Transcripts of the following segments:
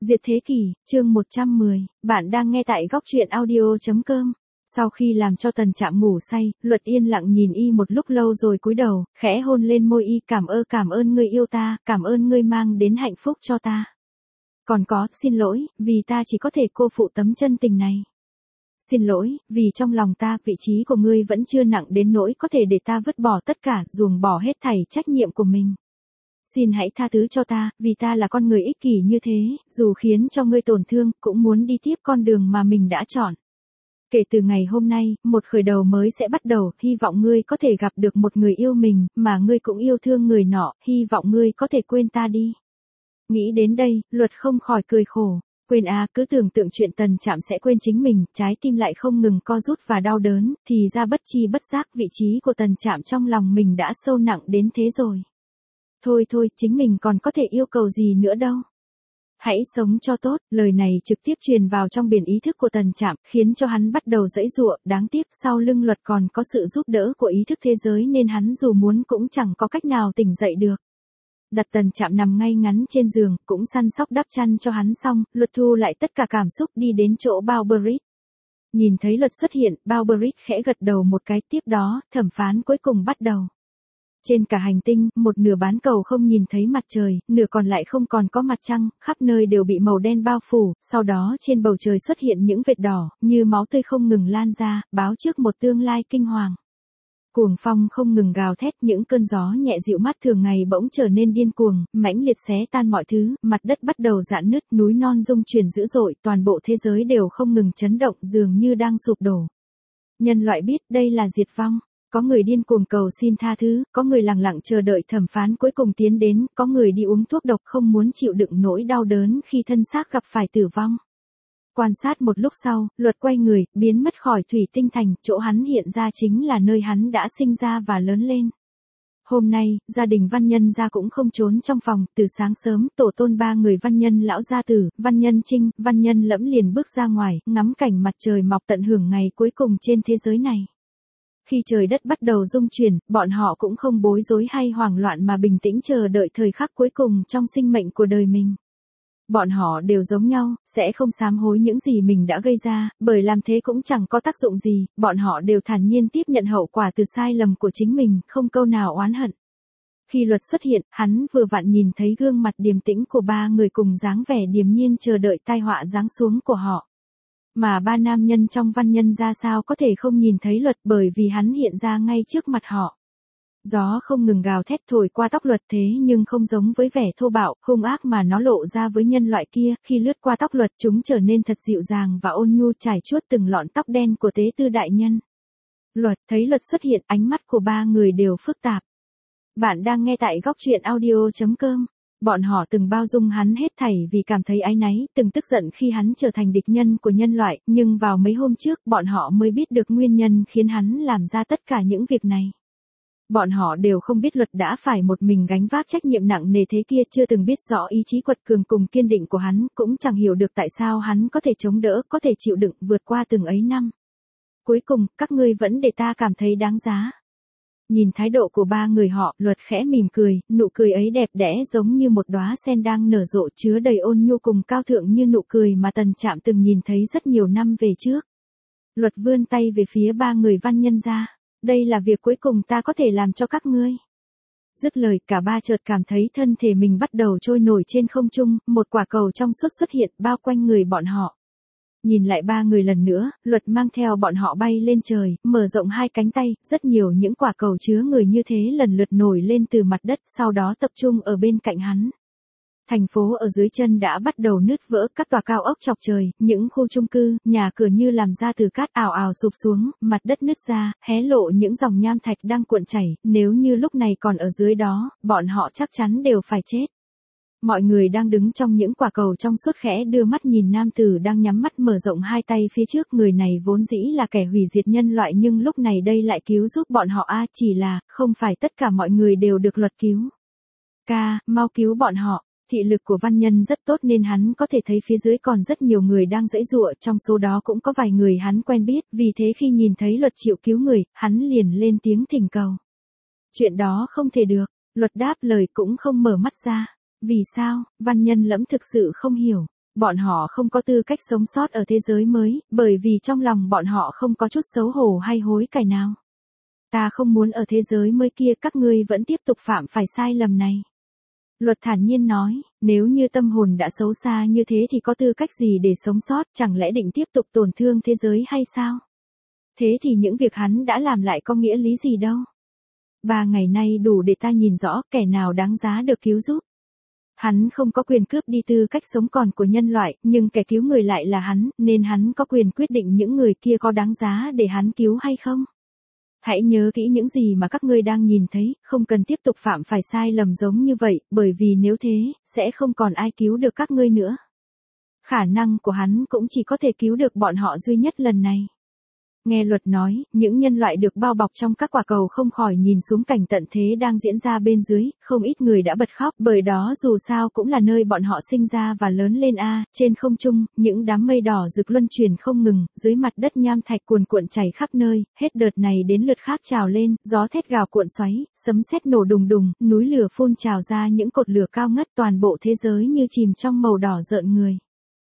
Diệt thế kỷ, chương 110, bạn đang nghe tại góc truyện audio.com. Sau khi làm cho Tần Trạm ngủ say, Luật yên lặng nhìn y một lúc lâu rồi cúi đầu, khẽ hôn lên môi y. Cảm ơn ngươi yêu ta, cảm ơn ngươi mang đến hạnh phúc cho ta. Còn có, xin lỗi, vì ta chỉ có thể cô phụ tấm chân tình này. Xin lỗi, vì trong lòng ta, vị trí của ngươi vẫn chưa nặng đến nỗi có thể để ta vứt bỏ tất cả, ruồng bỏ hết thảy trách nhiệm của mình. Xin hãy tha thứ cho ta, vì ta là con người ích kỷ như thế, dù khiến cho ngươi tổn thương, cũng muốn đi tiếp con đường mà mình đã chọn. Kể từ ngày hôm nay, một khởi đầu mới sẽ bắt đầu, hy vọng ngươi có thể gặp được một người yêu mình, mà ngươi cũng yêu thương người nọ, hy vọng ngươi có thể quên ta đi. Nghĩ đến đây, Luật không khỏi cười khổ. Quên à, cứ tưởng tượng chuyện Tần Trạm sẽ quên chính mình, trái tim lại không ngừng co rút và đau đớn, thì ra bất chi bất giác vị trí của Tần Trạm trong lòng mình đã sâu nặng đến thế rồi. Thôi, chính mình còn có thể yêu cầu gì nữa đâu. Hãy sống cho tốt, lời này trực tiếp truyền vào trong biển ý thức của Tần Trạm, khiến cho hắn bắt đầu giãy giụa, đáng tiếc sau lưng Luật còn có sự giúp đỡ của ý thức thế giới nên hắn dù muốn cũng chẳng có cách nào tỉnh dậy được. Đặt Tần Trạm nằm ngay ngắn trên giường, cũng săn sóc đắp chăn cho hắn xong, Luật thu lại tất cả cảm xúc đi đến chỗ Balberit. Nhìn thấy Luật xuất hiện, Balberit khẽ gật đầu một cái, tiếp đó, thẩm phán cuối cùng bắt đầu. Trên cả hành tinh, một nửa bán cầu không nhìn thấy mặt trời, nửa còn lại không còn có mặt trăng, khắp nơi đều bị màu đen bao phủ, sau đó trên bầu trời xuất hiện những vệt đỏ, như máu tươi không ngừng lan ra, báo trước một tương lai kinh hoàng. Cuồng phong không ngừng gào thét, những cơn gió nhẹ dịu mát thường ngày bỗng trở nên điên cuồng, mãnh liệt xé tan mọi thứ, mặt đất bắt đầu rạn nứt, núi non rung chuyển dữ dội, toàn bộ thế giới đều không ngừng chấn động, dường như đang sụp đổ. Nhân loại biết đây là diệt vong. Có người điên cuồng cầu xin tha thứ, có người lặng lặng chờ đợi thẩm phán cuối cùng tiến đến, có người đi uống thuốc độc không muốn chịu đựng nỗi đau đớn khi thân xác gặp phải tử vong. Quan sát một lúc sau, Luật quay người, biến mất khỏi thủy tinh thành, chỗ hắn hiện ra chính là nơi hắn đã sinh ra và lớn lên. Hôm nay, gia đình Văn Nhân gia cũng không trốn trong phòng, từ sáng sớm, tổ tôn ba người Văn Nhân lão gia tử, Văn Nhân Trinh, Văn Nhân Lẫm liền bước ra ngoài, ngắm cảnh mặt trời mọc tận hưởng ngày cuối cùng trên thế giới này. Khi trời đất bắt đầu rung chuyển, bọn họ cũng không bối rối hay hoảng loạn mà bình tĩnh chờ đợi thời khắc cuối cùng trong sinh mệnh của đời mình. Bọn họ đều giống nhau, sẽ không sám hối những gì mình đã gây ra, bởi làm thế cũng chẳng có tác dụng gì, bọn họ đều thản nhiên tiếp nhận hậu quả từ sai lầm của chính mình, không câu nào oán hận. Khi Luật xuất hiện, hắn vừa vặn nhìn thấy gương mặt điềm tĩnh của ba người cùng dáng vẻ điềm nhiên chờ đợi tai họa giáng xuống của họ. Mà ba nam nhân trong Văn Nhân ra sao có thể không nhìn thấy Luật bởi vì hắn hiện ra ngay trước mặt họ. Gió không ngừng gào thét thổi qua tóc Luật thế nhưng không giống với vẻ thô bạo, hung ác mà nó lộ ra với nhân loại kia, khi lướt qua tóc Luật chúng trở nên thật dịu dàng và ôn nhu trải chuốt từng lọn tóc đen của tế tư đại nhân. Luật thấy Luật xuất hiện, ánh mắt của ba người đều phức tạp. Bạn đang nghe tại góc truyện audio.com. Bọn họ từng bao dung hắn hết thảy vì cảm thấy áy náy, từng tức giận khi hắn trở thành địch nhân của nhân loại, nhưng vào mấy hôm trước bọn họ mới biết được nguyên nhân khiến hắn làm ra tất cả những việc này. Bọn họ đều không biết Luật đã phải một mình gánh vác trách nhiệm nặng nề thế kia, chưa từng biết rõ ý chí quật cường cùng kiên định của hắn, cũng chẳng hiểu được tại sao hắn có thể chống đỡ, có thể chịu đựng vượt qua từng ấy năm. Cuối cùng, các ngươi vẫn để ta cảm thấy đáng giá. Nhìn thái độ của ba người họ, Luật khẽ mỉm cười, nụ cười ấy đẹp đẽ giống như một đóa sen đang nở rộ chứa đầy ôn nhu cùng cao thượng như nụ cười mà Tần Trạm từng nhìn thấy rất nhiều năm về trước. Luật vươn tay về phía ba người Văn Nhân gia. Đây là việc cuối cùng ta có thể làm cho các ngươi. Dứt lời, cả ba chợt cảm thấy thân thể mình bắt đầu trôi nổi trên không trung, một quả cầu trong suốt xuất hiện bao quanh người bọn họ. Nhìn lại ba người lần nữa, Luật mang theo bọn họ bay lên trời, mở rộng hai cánh tay, rất nhiều những quả cầu chứa người như thế lần lượt nổi lên từ mặt đất, sau đó tập trung ở bên cạnh hắn. Thành phố ở dưới chân đã bắt đầu nứt vỡ, các tòa cao ốc chọc trời, những khu chung cư, nhà cửa như làm ra từ cát ào ào sụp xuống, mặt đất nứt ra, hé lộ những dòng nham thạch đang cuộn chảy, nếu như lúc này còn ở dưới đó, bọn họ chắc chắn đều phải chết. Mọi người đang đứng trong những quả cầu trong suốt khẽ đưa mắt nhìn nam tử đang nhắm mắt mở rộng hai tay phía trước, người này vốn dĩ là kẻ hủy diệt nhân loại nhưng lúc này đây lại cứu giúp bọn họ chỉ là, không phải tất cả mọi người đều được Luật cứu. Mau cứu bọn họ. Thị lực của Văn Nhân rất tốt nên hắn có thể thấy phía dưới còn rất nhiều người đang giãy giụa, trong số đó cũng có vài người hắn quen biết, vì thế khi nhìn thấy Luật chịu cứu người, hắn liền lên tiếng thỉnh cầu. Chuyện đó không thể được, Luật đáp lời cũng không mở mắt ra. Vì sao? Văn Nhân Lẫm thực sự không hiểu. Bọn họ không có tư cách sống sót ở thế giới mới, bởi vì trong lòng bọn họ không có chút xấu hổ hay hối cải nào. Ta không muốn ở thế giới mới kia các ngươi vẫn tiếp tục phạm phải sai lầm này. Luật thản nhiên nói, nếu như tâm hồn đã xấu xa như thế thì có tư cách gì để sống sót, chẳng lẽ định tiếp tục tổn thương thế giới hay sao? Thế thì những việc hắn đã làm lại có nghĩa lý gì đâu. 3 ngày nay đủ để ta nhìn rõ kẻ nào đáng giá được cứu giúp. Hắn không có quyền cướp đi tư cách sống còn của nhân loại, nhưng kẻ cứu người lại là hắn, nên hắn có quyền quyết định những người kia có đáng giá để hắn cứu hay không. Hãy nhớ kỹ những gì mà các ngươi đang nhìn thấy, không cần tiếp tục phạm phải sai lầm giống như vậy, bởi vì nếu thế, sẽ không còn ai cứu được các ngươi nữa. Khả năng của hắn cũng chỉ có thể cứu được bọn họ duy nhất lần này. Nghe luật nói, những nhân loại được bao bọc trong các quả cầu không khỏi nhìn xuống cảnh tận thế đang diễn ra bên dưới, không ít người đã bật khóc bởi đó dù sao cũng là nơi bọn họ sinh ra và lớn lên trên không trung, những đám mây đỏ rực luân chuyển không ngừng, dưới mặt đất nham thạch cuồn cuộn chảy khắp nơi, hết đợt này đến lượt khác trào lên, gió thét gào cuộn xoáy, sấm sét nổ đùng đùng, núi lửa phun trào ra những cột lửa cao ngất, toàn bộ thế giới như chìm trong màu đỏ rợn người.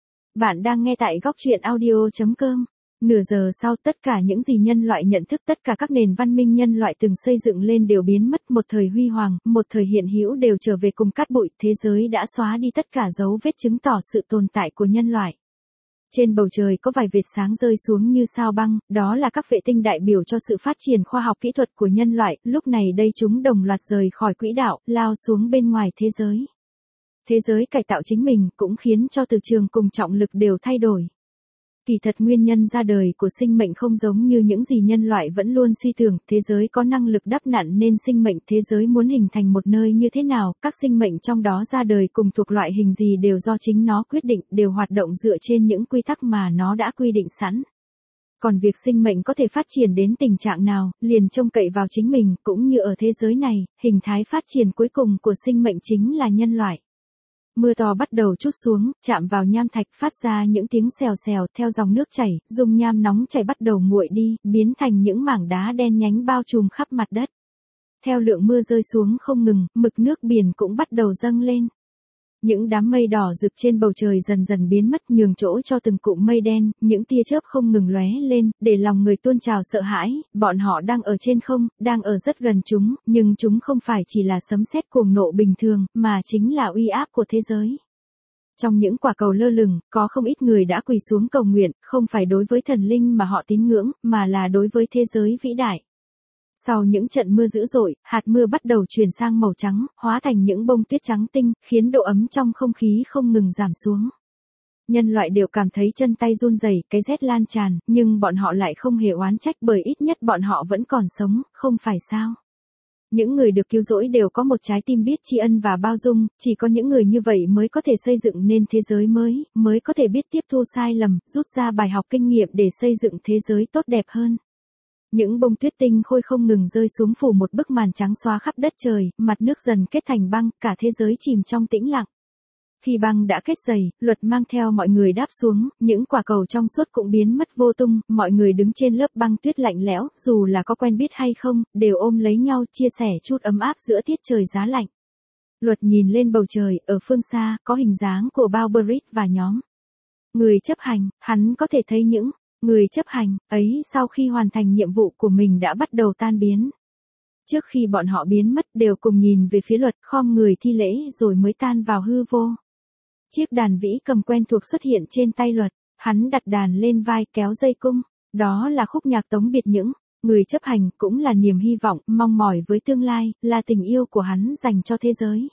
Bạn đang nghe tại góc truyện audio.com. Nửa giờ sau tất cả những gì nhân loại nhận thức, tất cả các nền văn minh nhân loại từng xây dựng lên đều biến mất, một thời huy hoàng, một thời hiện hữu đều trở về cùng cát bụi, thế giới đã xóa đi tất cả dấu vết chứng tỏ sự tồn tại của nhân loại. Trên bầu trời có vài vệt sáng rơi xuống như sao băng, đó là các vệ tinh đại biểu cho sự phát triển khoa học kỹ thuật của nhân loại, lúc này đây chúng đồng loạt rời khỏi quỹ đạo, lao xuống bên ngoài thế giới. Thế giới cải tạo chính mình cũng khiến cho từ trường cùng trọng lực đều thay đổi. Kỳ thật nguyên nhân ra đời của sinh mệnh không giống như những gì nhân loại vẫn luôn suy tưởng, thế giới có năng lực đắp nặn nên sinh mệnh, thế giới muốn hình thành một nơi như thế nào, các sinh mệnh trong đó ra đời cùng thuộc loại hình gì đều do chính nó quyết định, đều hoạt động dựa trên những quy tắc mà nó đã quy định sẵn. Còn việc sinh mệnh có thể phát triển đến tình trạng nào, liền trông cậy vào chính mình, cũng như ở thế giới này, hình thái phát triển cuối cùng của sinh mệnh chính là nhân loại. Mưa to bắt đầu trút xuống, chạm vào nham thạch phát ra những tiếng xèo xèo theo dòng nước chảy, dung nham nóng chảy bắt đầu nguội đi, biến thành những mảng đá đen nhánh bao trùm khắp mặt đất. Theo lượng mưa rơi xuống không ngừng, mực nước biển cũng bắt đầu dâng lên. Những đám mây đỏ rực trên bầu trời dần dần biến mất, nhường chỗ cho từng cụm mây đen, những tia chớp không ngừng lóe lên, để lòng người tuôn trào sợ hãi, bọn họ đang ở trên không, đang ở rất gần chúng, nhưng chúng không phải chỉ là sấm sét cuồng nộ bình thường, mà chính là uy áp của thế giới. Trong những quả cầu lơ lửng, có không ít người đã quỳ xuống cầu nguyện, không phải đối với thần linh mà họ tín ngưỡng, mà là đối với thế giới vĩ đại. Sau những trận mưa dữ dội, hạt mưa bắt đầu chuyển sang màu trắng, hóa thành những bông tuyết trắng tinh, khiến độ ấm trong không khí không ngừng giảm xuống. Nhân loại đều cảm thấy chân tay run rẩy, cái rét lan tràn, nhưng bọn họ lại không hề oán trách bởi ít nhất bọn họ vẫn còn sống, không phải sao? Những người được cứu rỗi đều có một trái tim biết tri ân và bao dung, chỉ có những người như vậy mới có thể xây dựng nên thế giới mới có thể biết tiếp thu sai lầm, rút ra bài học kinh nghiệm để xây dựng thế giới tốt đẹp hơn. Những bông tuyết tinh khôi không ngừng rơi xuống phủ một bức màn trắng xóa khắp đất trời, mặt nước dần kết thành băng, cả thế giới chìm trong tĩnh lặng. Khi băng đã kết dày, Luật mang theo mọi người đáp xuống, những quả cầu trong suốt cũng biến mất vô tung, mọi người đứng trên lớp băng tuyết lạnh lẽo, dù là có quen biết hay không, đều ôm lấy nhau chia sẻ chút ấm áp giữa tiết trời giá lạnh. Luật nhìn lên bầu trời, ở phương xa, có hình dáng của Balberit và nhóm người chấp hành, hắn có thể thấy những người chấp hành ấy sau khi hoàn thành nhiệm vụ của mình đã bắt đầu tan biến. Trước khi bọn họ biến mất đều cùng nhìn về phía Luật, khom người thi lễ rồi mới tan vào hư vô. Chiếc đàn vĩ cầm quen thuộc xuất hiện trên tay Luật, hắn đặt đàn lên vai kéo dây cung, đó là khúc nhạc tống biệt những người chấp hành, cũng là niềm hy vọng, mong mỏi với tương lai, là tình yêu của hắn dành cho thế giới.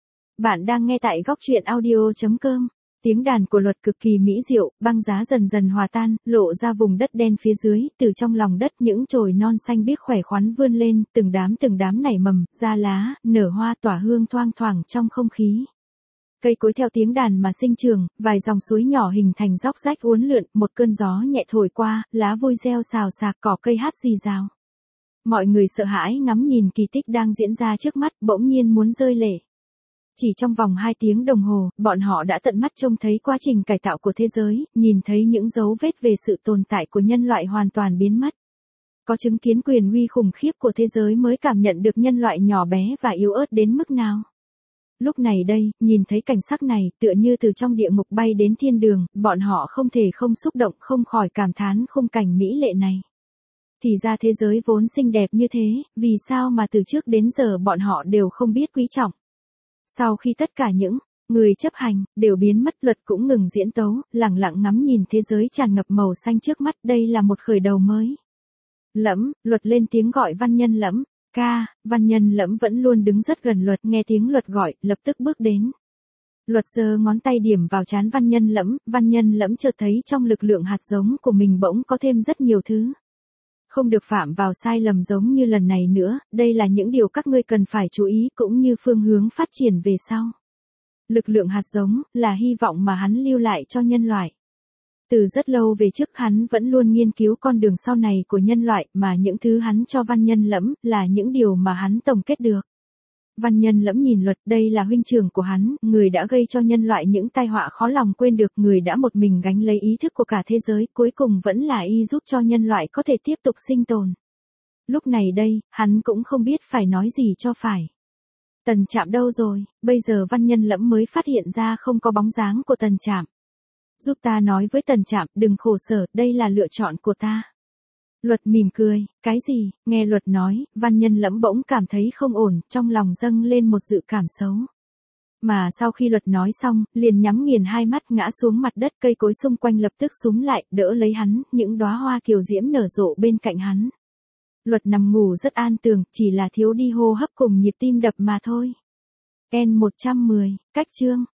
Bạn đang nghe tại góc truyện audio.com. Tiếng đàn của Luật cực kỳ mỹ diệu, băng giá dần dần hòa tan, lộ ra vùng đất đen phía dưới, từ trong lòng đất những chồi non xanh biếc khỏe khoắn vươn lên, từng đám nảy mầm, ra lá, nở hoa tỏa hương thoang thoảng trong không khí. Cây cối theo tiếng đàn mà sinh trưởng, vài dòng suối nhỏ hình thành dốc rách uốn lượn, một cơn gió nhẹ thổi qua, lá vui reo xào xạc, cỏ cây hát rì rào. Mọi người sợ hãi ngắm nhìn kỳ tích đang diễn ra trước mắt, bỗng nhiên muốn rơi lệ. Chỉ trong vòng 2 tiếng đồng hồ, bọn họ đã tận mắt trông thấy quá trình cải tạo của thế giới, nhìn thấy những dấu vết về sự tồn tại của nhân loại hoàn toàn biến mất. Có chứng kiến quyền uy khủng khiếp của thế giới mới cảm nhận được nhân loại nhỏ bé và yếu ớt đến mức nào. Lúc này đây, nhìn thấy cảnh sắc này, tựa như từ trong địa ngục bay đến thiên đường, bọn họ không thể không xúc động, không khỏi cảm thán khung cảnh mỹ lệ này. Thì ra thế giới vốn xinh đẹp như thế, vì sao mà từ trước đến giờ bọn họ đều không biết quý trọng. Sau khi tất cả những người chấp hành đều biến mất, Luật cũng ngừng diễn tấu, lặng lặng ngắm nhìn thế giới tràn ngập màu xanh trước mắt, đây là một khởi đầu mới. Lẫm, Luật lên tiếng gọi Văn Nhân Lẫm. Ca, Văn Nhân Lẫm vẫn luôn đứng rất gần Luật, nghe tiếng Luật gọi, lập tức bước đến. Luật giơ ngón tay điểm vào trán Văn Nhân Lẫm chợt thấy trong lực lượng hạt giống của mình bỗng có thêm rất nhiều thứ. Không được phạm vào sai lầm giống như lần này nữa, đây là những điều các ngươi cần phải chú ý cũng như phương hướng phát triển về sau. Lực lượng hạt giống là hy vọng mà hắn lưu lại cho nhân loại. Từ rất lâu về trước hắn vẫn luôn nghiên cứu con đường sau này của nhân loại, mà những thứ hắn cho Văn Nhân Lẫm là những điều mà hắn tổng kết được. Văn Nhân Lẫm nhìn Luật, đây là huynh trưởng của hắn, người đã gây cho nhân loại những tai họa khó lòng quên được, người đã một mình gánh lấy ý thức của cả thế giới, cuối cùng vẫn là y giúp cho nhân loại có thể tiếp tục sinh tồn. Lúc này đây, hắn cũng không biết phải nói gì cho phải. Tần Trạm đâu rồi? Bây giờ Văn Nhân Lẫm mới phát hiện ra không có bóng dáng của Tần Trạm. Giúp ta nói với Tần Trạm, đừng khổ sở, đây là lựa chọn của ta. Luật mỉm cười, cái gì? Nghe Luật nói, Văn Nhân Lẫm bỗng cảm thấy không ổn, trong lòng dâng lên một dự cảm xấu. Mà sau khi Luật nói xong, liền nhắm nghiền hai mắt ngã xuống mặt đất, cây cối xung quanh lập tức xúm lại, đỡ lấy hắn, những đóa hoa kiều diễm nở rộ bên cạnh hắn. Luật nằm ngủ rất an tường, chỉ là thiếu đi hô hấp cùng nhịp tim đập mà thôi. N110, cách chương.